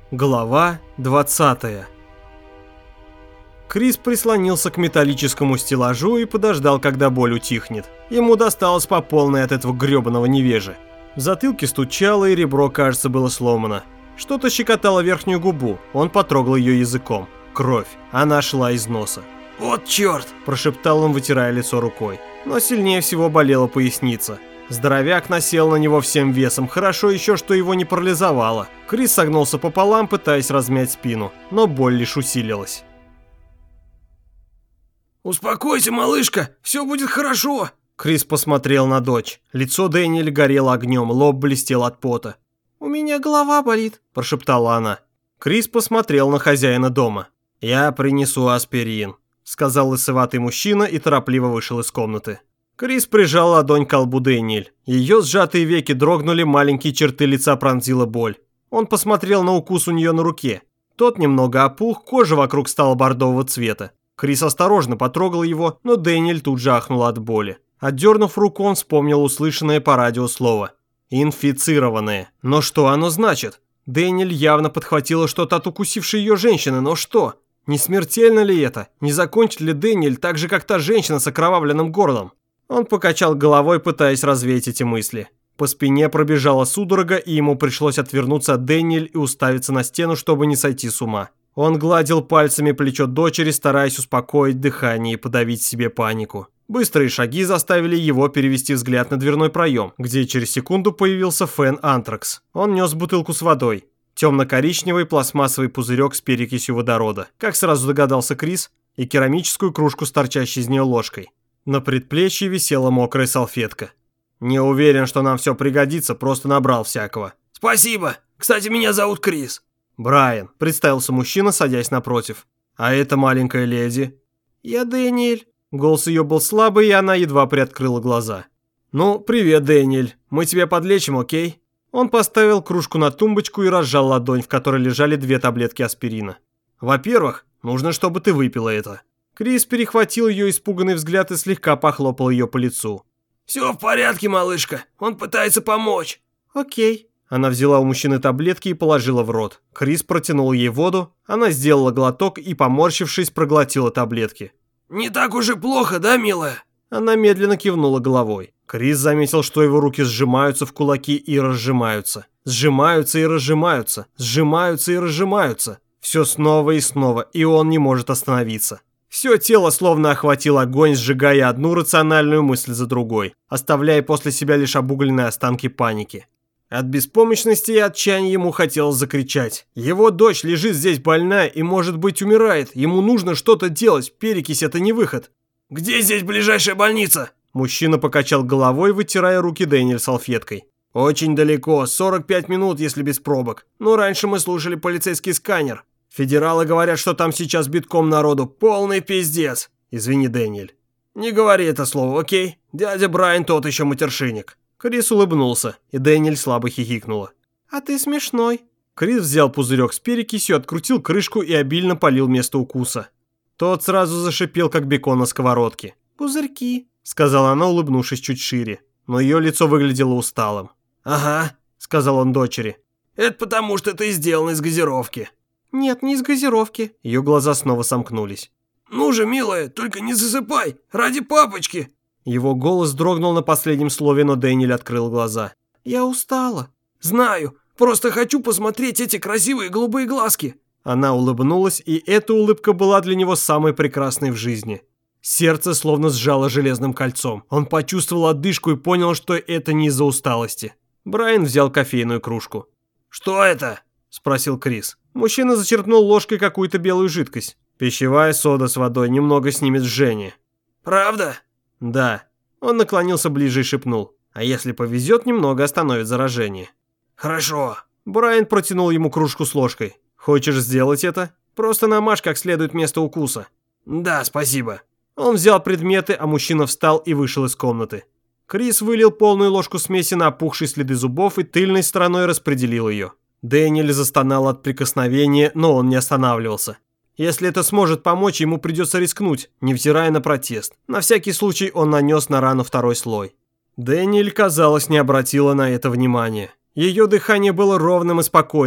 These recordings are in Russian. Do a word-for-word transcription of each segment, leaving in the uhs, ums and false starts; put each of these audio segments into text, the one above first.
Глава двадцатая. Крис прислонился к металлическому стеллажу и подождал, когда боль утихнет. Ему досталось по полной от этого гребаного невежи. В затылке стучало, и ребро, кажется, было сломано. Что-то щекотало верхнюю губу, он потрогал ее языком. Кровь. Она шла из носа. «Вот черт!» – прошептал он, вытирая лицо рукой. Но сильнее всего болела поясница. Здоровяк насел на него всем весом, хорошо еще, что его не парализовало. Крис согнулся пополам, пытаясь размять спину, но боль лишь усилилась. «Успокойся, малышка, все будет хорошо!» Крис посмотрел на дочь. Лицо Дэниеля горело огнем, лоб блестел от пота. «У меня голова болит», – прошептала она. Крис посмотрел на хозяина дома. «Я принесу аспирин», – сказал лысоватый мужчина и торопливо вышел из комнаты. Крис прижал ладонь к колбу Дэниэль. Ее сжатые веки дрогнули, маленькие черты лица пронзила боль. Он посмотрел на укус у нее на руке. Тот немного опух, кожа вокруг стала бордового цвета. Крис осторожно потрогал его, но Дэниэль тут же ахнула от боли. Отдернув руку, он вспомнил услышанное по радио слово. «Инфицированные». Но что оно значит? Дэниэль явно подхватила что-то от укусившей ее женщины, но что? Не смертельно ли это? Не закончит ли Дэниэль так же, как та женщина с окровавленным горлом? Он покачал головой, пытаясь развеять эти мысли. По спине пробежала судорога, и ему пришлось отвернуться от Дэниэль и уставиться на стену, чтобы не сойти с ума. Он гладил пальцами плечо дочери, стараясь успокоить дыхание и подавить в себе панику. Быстрые шаги заставили его перевести взгляд на дверной проем, где через секунду появился Фэн Антракс. Он нес бутылку с водой. Темно-коричневый пластмассовый пузырек с перекисью водорода, как сразу догадался Крис, и керамическую кружку с торчащей из нее ложкой. На предплечье висела мокрая салфетка. «Не уверен, что нам все пригодится, просто набрал всякого». «Спасибо. Кстати, меня зовут Крис». «Брайан», – представился мужчина, садясь напротив. «А это маленькая леди?» «Я Дэниэль». Голос ее был слабый, и она едва приоткрыла глаза. «Ну, привет, Дэниэль. Мы тебя подлечим, окей?» Он поставил кружку на тумбочку и разжал ладонь, в которой лежали две таблетки аспирина. «Во-первых, нужно, чтобы ты выпила это». Крис перехватил ее испуганный взгляд и слегка похлопал ее по лицу. «Все в порядке, малышка. Он пытается помочь». «Окей». Она взяла у мужчины таблетки и положила в рот. Крис протянул ей воду, она сделала глоток и, поморщившись, проглотила таблетки. «Не так уж и плохо, да, милая?» Она медленно кивнула головой. Крис заметил, что его руки сжимаются в кулаки и разжимаются. Сжимаются и разжимаются. Сжимаются и разжимаются. Все снова и снова, и он не может остановиться. Все тело словно охватил огонь, сжигая одну рациональную мысль за другой, оставляя после себя лишь обугленные останки паники. От беспомощности и отчаяния ему хотелось закричать. Его дочь лежит здесь больная и, может быть, умирает. Ему нужно что-то делать, перекись – это не выход. «Где здесь ближайшая больница?» Мужчина покачал головой, вытирая руки Дэниэль салфеткой. «Очень далеко, сорок пять минут, если без пробок. Но раньше мы слушали полицейский сканер. Федералы говорят, что там сейчас битком народу. Полный пиздец. Извини, Дэниэль». «Не говори это слово, окей? Дядя Брайан тот еще матершинник». Крис улыбнулся, и Дэниэль слабо хихикнула. «А ты смешной». Крис взял пузырек с перекисью, открутил крышку и обильно полил место укуса. Тот сразу зашипел, как бекон на сковородке. «Пузырьки», — сказала она, улыбнувшись чуть шире, но ее лицо выглядело усталым. «Ага», — сказал он дочери. «Это потому, что ты сделан из газировки». «Нет, не из газировки». Ее глаза снова сомкнулись. «Ну же, милая, только не засыпай, ради папочки». Его голос дрогнул на последнем слове, но Дэниэль открыл глаза. «Я устала». «Знаю, просто хочу посмотреть эти красивые голубые глазки». Она улыбнулась, и эта улыбка была для него самой прекрасной в жизни. Сердце словно сжало железным кольцом. Он почувствовал одышку и понял, что это не из-за усталости. Брайан взял кофейную кружку. «Что это?» – спросил Крис. Мужчина зачерпнул ложкой какую-то белую жидкость. Пищевая сода с водой немного снимет жжение. «Правда?» «Да». Он наклонился ближе и шепнул. «А если повезет, немного остановит заражение». «Хорошо». Брайан протянул ему кружку с ложкой. «Хочешь сделать это? Просто намажь как следует место укуса». «Да, спасибо». Он взял предметы, а мужчина встал и вышел из комнаты. Крис вылил полную ложку смеси на опухшие следы зубов и тыльной стороной распределил ее. Дэниэль застонал от прикосновения, но он не останавливался. Если это сможет помочь, ему придется рискнуть, невзирая на протест. На всякий случай он нанес на рану второй слой. Дэниэль, казалось, не обратила на это внимания. Ее дыхание было ровным и спокойным.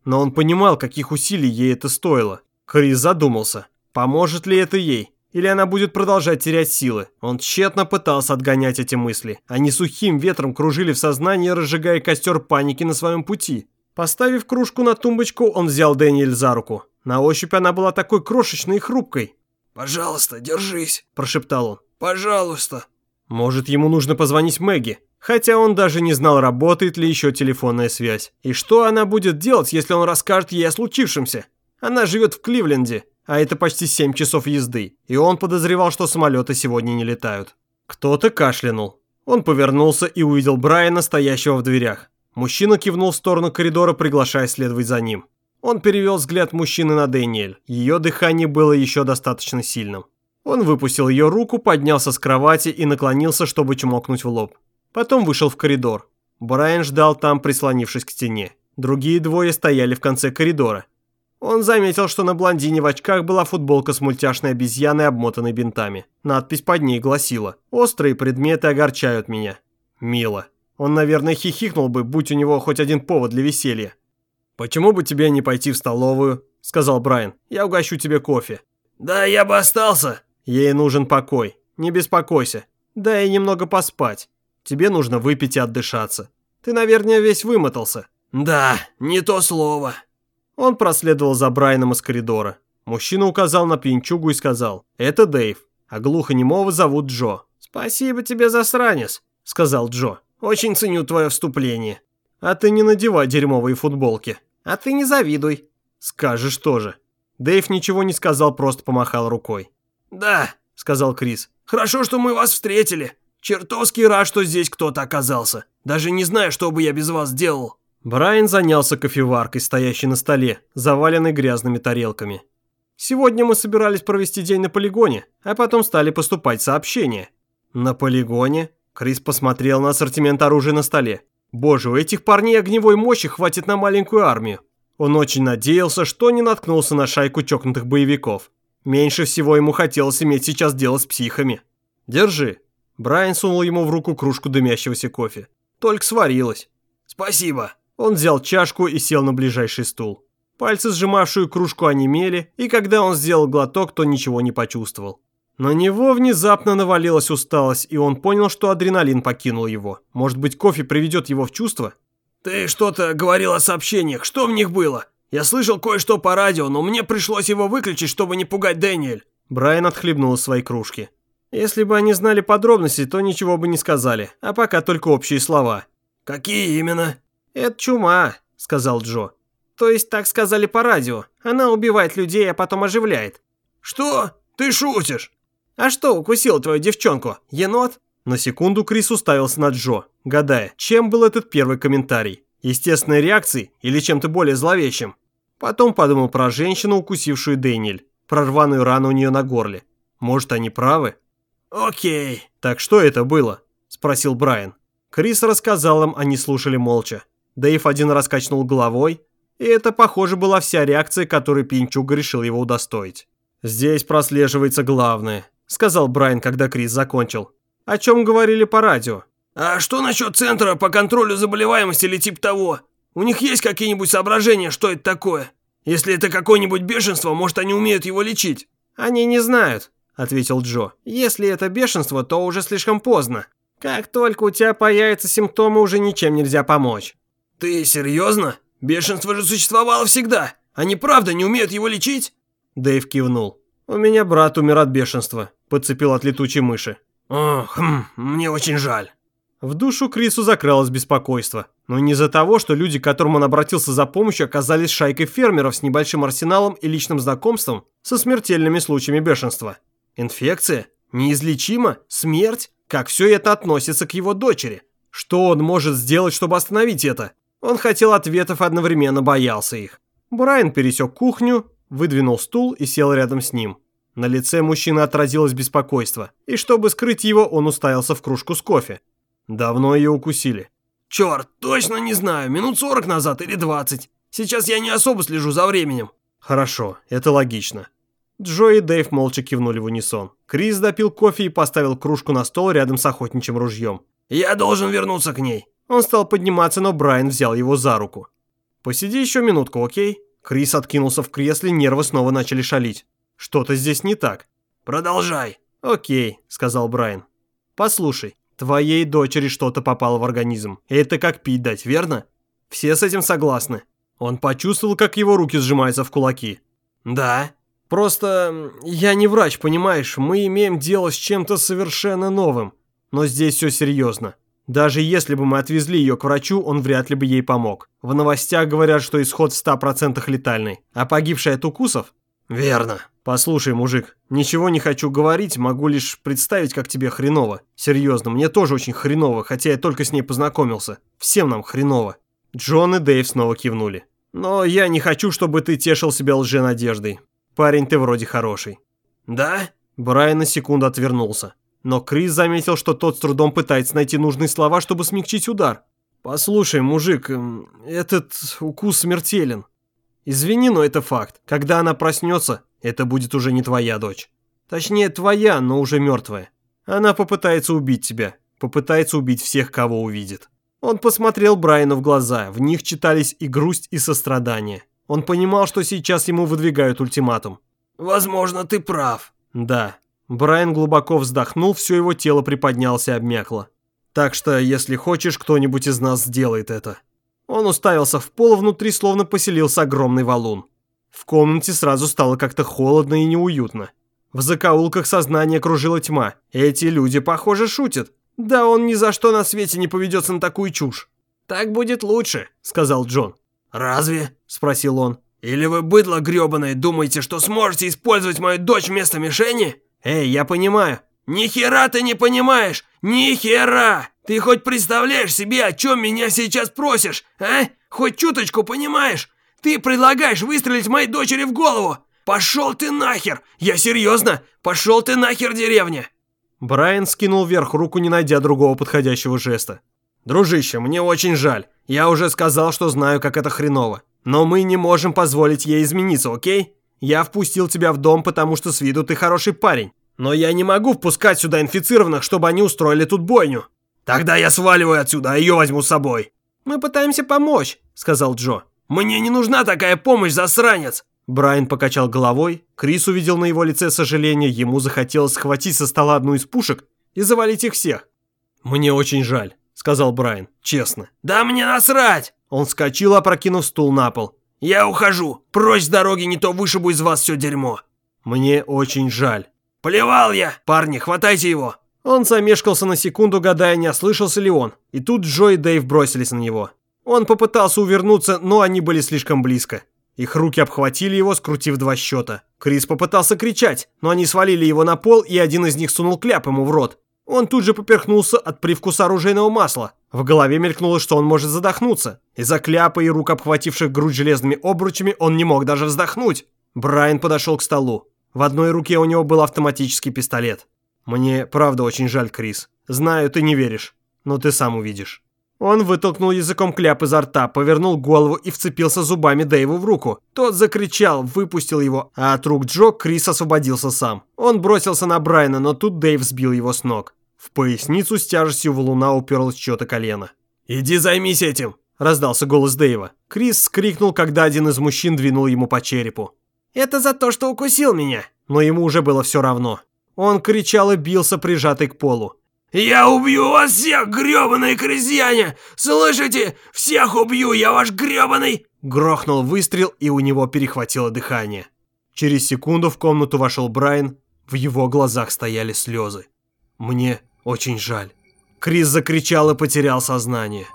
Но он понимал, каких усилий ей это стоило. Крис задумался, поможет ли это ей, или она будет продолжать терять силы. Он тщетно пытался отгонять эти мысли. Они сухим ветром кружили в сознании, разжигая костер паники на своем пути. Поставив кружку на тумбочку, он взял Дэниэль за руку. На ощупь она была такой крошечной и хрупкой. «Пожалуйста, держись», – прошептал он. «Пожалуйста». Может, ему нужно позвонить Мэгги? Хотя он даже не знал, работает ли еще телефонная связь. И что она будет делать, если он расскажет ей о случившемся? Она живет в Кливленде, а это почти семь часов езды. И он подозревал, что самолеты сегодня не летают. Кто-то кашлянул. Он повернулся и увидел Брайана, стоящего в дверях. Мужчина кивнул в сторону коридора, приглашая следовать за ним. Он перевел взгляд мужчины на Дэниэль. Ее дыхание было еще достаточно сильным. Он выпустил ее руку, поднялся с кровати и наклонился, чтобы чмокнуть в лоб. Потом вышел в коридор. Брайан ждал там, прислонившись к стене. Другие двое стояли в конце коридора. Он заметил, что на блондине в очках была футболка с мультяшной обезьяной, обмотанной бинтами. Надпись под ней гласила: «Острые предметы огорчают меня». Мило. Он, наверное, хихикнул бы, будь у него хоть один повод для веселья. «Почему бы тебе не пойти в столовую?» – сказал Брайан. «Я угощу тебе кофе». «Да, я бы остался». «Ей нужен покой. Не беспокойся. Дай ей немного поспать. Тебе нужно выпить и отдышаться. Ты, наверное, весь вымотался». «Да, не то слово». Он проследовал за Брайаном из коридора. Мужчина указал на пьянчугу и сказал: «Это Дэйв, а глухонемого зовут Джо». «Спасибо тебе, засранец», – сказал Джо. «Очень ценю твое вступление. А ты не надевай дерьмовые футболки. А ты не завидуй». «Скажешь тоже». Дэйв ничего не сказал, просто помахал рукой. «Да», – сказал Крис. «Хорошо, что мы вас встретили. Чертовски рад, что здесь кто-то оказался. Даже не знаю, что бы я без вас делал». Брайан занялся кофеваркой, стоящей на столе, заваленной грязными тарелками. «Сегодня мы собирались провести день на полигоне, а потом стали поступать сообщения». «На полигоне?» Крис посмотрел на ассортимент оружия на столе. «Боже, у этих парней огневой мощи хватит на маленькую армию». Он очень надеялся, что не наткнулся на шайку чокнутых боевиков. Меньше всего ему хотелось иметь сейчас дело с психами. «Держи». Брайан сунул ему в руку кружку дымящегося кофе. «Только сварилось». «Спасибо». Он взял чашку и сел на ближайший стул. Пальцы, сжимавшие кружку, онемели, и когда он сделал глоток, то ничего не почувствовал. На него внезапно навалилась усталость, и он понял, что адреналин покинул его. Может быть, кофе приведет его в чувство? «Ты что-то говорил о сообщениях. Что в них было? Я слышал кое-что по радио, но мне пришлось его выключить, чтобы не пугать Дэниэль». Брайан отхлебнул из своей кружки. «Если бы они знали подробности, то ничего бы не сказали, а пока только общие слова». «Какие именно?» «Это чума», — сказал Джо. «То есть так сказали по радио. Она убивает людей, а потом оживляет». «Что? Ты шутишь?» «А что укусил твою девчонку? Енот?» На секунду Крис уставился на Джо, гадая, чем был этот первый комментарий. Естественной реакцией или чем-то более зловещим. Потом подумал про женщину, укусившую Дэниэль, про рваную рану у нее на горле. Может, они правы? «Окей». «Так что это было?» – спросил Брайан. Крис рассказал им, они слушали молча. Дэйв один раз качнул головой, и это, похоже, была вся реакция, которой пьянчуга решил его удостоить. «Здесь прослеживается главное», – сказал Брайан, когда Крис закончил. «О чем говорили по радио?» «А что насчет центра по контролю заболеваемости или типа того? У них есть какие-нибудь соображения, что это такое? Если это какое-нибудь бешенство, может, они умеют его лечить?» «Они не знают», – ответил Джо. «Если это бешенство, то уже слишком поздно. Как только у тебя появятся симптомы, уже ничем нельзя помочь». «Ты серьезно? Бешенство же существовало всегда. Они правда не умеют его лечить?» Дэйв кивнул. «У меня брат умер от бешенства», – подцепил от летучей мыши. «О, хм, мне очень жаль». В душу Крису закралось беспокойство. Но не из-за того, что люди, к которым он обратился за помощью, оказались шайкой фермеров с небольшим арсеналом и личным знакомством со смертельными случаями бешенства. Инфекция? Неизлечима? Смерть? Как все это относится к его дочери? Что он может сделать, чтобы остановить это? Он хотел ответов, одновременно боялся их. Брайан пересек кухню, выдвинул стул и сел рядом с ним. На лице мужчины отразилось беспокойство, и чтобы скрыть его, он уставился в кружку с кофе. Давно ее укусили. «Черт, точно не знаю, минут сорок назад или двадцать. Сейчас я не особо слежу за временем». «Хорошо, это логично». Джо и Дэйв молча кивнули в унисон. Крис допил кофе и поставил кружку на стол рядом с охотничьим ружьем. «Я должен вернуться к ней». Он стал подниматься, но Брайан взял его за руку. Посиди еще минутку, окей? Крис откинулся в кресле, нервы снова начали шалить. Что-то здесь не так. Продолжай. Окей, сказал Брайан. Послушай, твоей дочери что-то попало в организм. Это как пить дать, верно? Все с этим согласны. Он почувствовал, как его руки сжимаются в кулаки. Да. Просто я не врач, понимаешь? Мы имеем дело с чем-то совершенно новым. Но здесь все серьезно. Даже если бы мы отвезли ее к врачу, он вряд ли бы ей помог. В новостях говорят, что исход в ста процентах летальный. А погибшая от укусов? Верно. Послушай, мужик, ничего не хочу говорить, могу лишь представить, как тебе хреново. Серьезно, мне тоже очень хреново, хотя я только с ней познакомился. Всем нам хреново. Джон и Дэйв снова кивнули. Но я не хочу, чтобы ты тешил себя лженадеждой. Парень, ты вроде хороший. Да? Брайан на секунду отвернулся. Но Крис заметил, что тот с трудом пытается найти нужные слова, чтобы смягчить удар. «Послушай, мужик, этот укус смертелен. Извини, но это факт. Когда она проснется, это будет уже не твоя дочь. Точнее, твоя, но уже мертвая. Она попытается убить тебя, попытается убить всех, кого увидит». Он посмотрел Брайану в глаза, в них читались и грусть, и сострадание. Он понимал, что сейчас ему выдвигают ультиматум. «Возможно, ты прав». «Да». Брайан глубоко вздохнул, все его тело приподнялось и обмякло. «Так что, если хочешь, кто-нибудь из нас сделает это». Он уставился в пол, внутри словно поселился огромный валун. В комнате сразу стало как-то холодно и неуютно. В закоулках сознания кружила тьма. Эти люди, похоже, шутят. Да он ни за что на свете не поведется на такую чушь. «Так будет лучше», — сказал Джон. «Разве?» — спросил он. «Или вы, быдло грёбаное, думаете, что сможете использовать мою дочь вместо мишени?» «Эй, я понимаю». «Ни хера ты не понимаешь! Ни хера! Ты хоть представляешь себе, о чем меня сейчас просишь, а? Хоть чуточку понимаешь? Ты предлагаешь выстрелить моей дочери в голову! Пошел ты нахер! Я серьезно! Пошел ты нахер, деревня!» Брайан скинул вверх руку, не найдя другого подходящего жеста. «Дружище, мне очень жаль. Я уже сказал, что знаю, как это хреново. Но мы не можем позволить ей измениться, окей? Я впустил тебя в дом, потому что с виду ты хороший парень. Но я не могу впускать сюда инфицированных, чтобы они устроили тут бойню». «Тогда я сваливаю отсюда, а ее возьму с собой». «Мы пытаемся помочь», — сказал Джо. «Мне не нужна такая помощь, засранец!» Брайан покачал головой. Крис увидел на его лице сожаление, ему захотелось схватить со стола одну из пушек и завалить их всех. «Мне очень жаль», — сказал Брайан, честно. «Да мне насрать!» Он вскочил, опрокинув стул на пол. «Я ухожу! Прочь с дороги, не то вышибу из вас все дерьмо!» «Мне очень жаль». «Плевал я! Парни, хватайте его!» Он замешкался на секунду, гадая, не ослышался ли он. И тут Джо и Дэйв бросились на него. Он попытался увернуться, но они были слишком близко. Их руки обхватили его, скрутив два счета. Крис попытался кричать, но они свалили его на пол, и один из них сунул кляп ему в рот. Он тут же поперхнулся от привкуса оружейного масла. В голове мелькнуло, что он может задохнуться. Из-за кляпа и рук, обхвативших грудь железными обручами, он не мог даже вздохнуть. Брайан подошел к столу. В одной руке у него был автоматический пистолет. «Мне правда очень жаль, Крис. Знаю, ты не веришь, но ты сам увидишь». Он вытолкнул языком кляп изо рта, повернул голову и вцепился зубами Дэйву в руку. Тот закричал, выпустил его, а от рук Джо Крис освободился сам. Он бросился на Брайана, но тут Дэйв сбил его с ног. В поясницу с тяжестью валуна уперлось чьё-то колено. «Иди займись этим!» – раздался голос Дэйва. Крис скрикнул, когда один из мужчин двинул ему по черепу. «Это за то, что укусил меня!» Но ему уже было все равно. Он кричал и бился, прижатый к полу. «Я убью вас всех, грёбаные крестьяне! Слышите? Всех убью, я ваш грёбаный!» Грохнул выстрел, и у него перехватило дыхание. Через секунду в комнату вошел Брайан. В его глазах стояли слезы. «Мне очень жаль». Крис закричал и потерял сознание.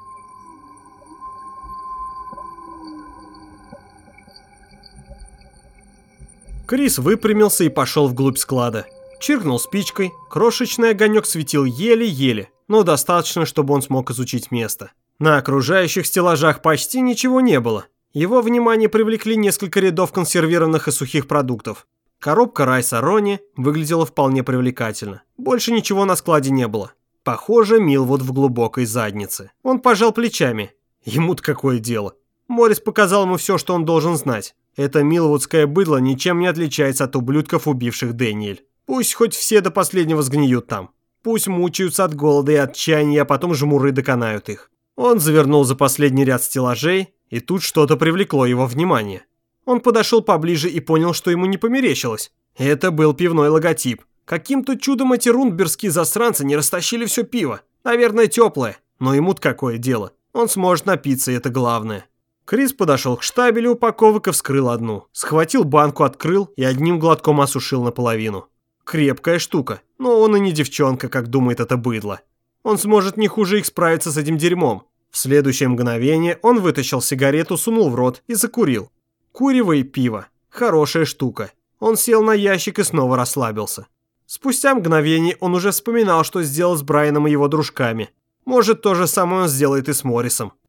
Крис выпрямился и пошел вглубь склада. Чиркнул спичкой, крошечный огонек светил еле-еле, но достаточно, чтобы он смог изучить место. На окружающих стеллажах почти ничего не было. Его внимание привлекли несколько рядов консервированных и сухих продуктов. Коробка райса Рони выглядела вполне привлекательно. Больше ничего на складе не было. Похоже, Милвуд в глубокой заднице. Он пожал плечами. Ему-то какое дело? Моррис показал ему все, что он должен знать. Это милвудское быдло ничем не отличается от ублюдков, убивших Дэниэль. Пусть хоть все до последнего сгниют там. Пусть мучаются от голода и отчаяния, а потом жмуры доконают их. Он завернул за последний ряд стеллажей И тут что-то привлекло его внимание. Он подошел поближе и понял, что ему не померещилось. Это был пивной логотип. Каким-то чудом эти рундбергские засранцы не растащили все пиво. Наверное, теплое, но ему-то какое дело. Он сможет напиться, и это главное. Крис подошел к штабелю упаковок и вскрыл одну. Схватил банку, открыл и одним глотком осушил наполовину. Крепкая штука, но он и не девчонка, как думает это быдло. Он сможет не хуже их справиться с этим дерьмом. В следующее мгновение он вытащил сигарету, сунул в рот и закурил. Курево и пиво. Хорошая штука. Он сел на ящик и снова расслабился. Спустя мгновение он уже вспоминал, что сделал с Брайаном и его дружками. Может, то же самое он сделает и с Моррисом.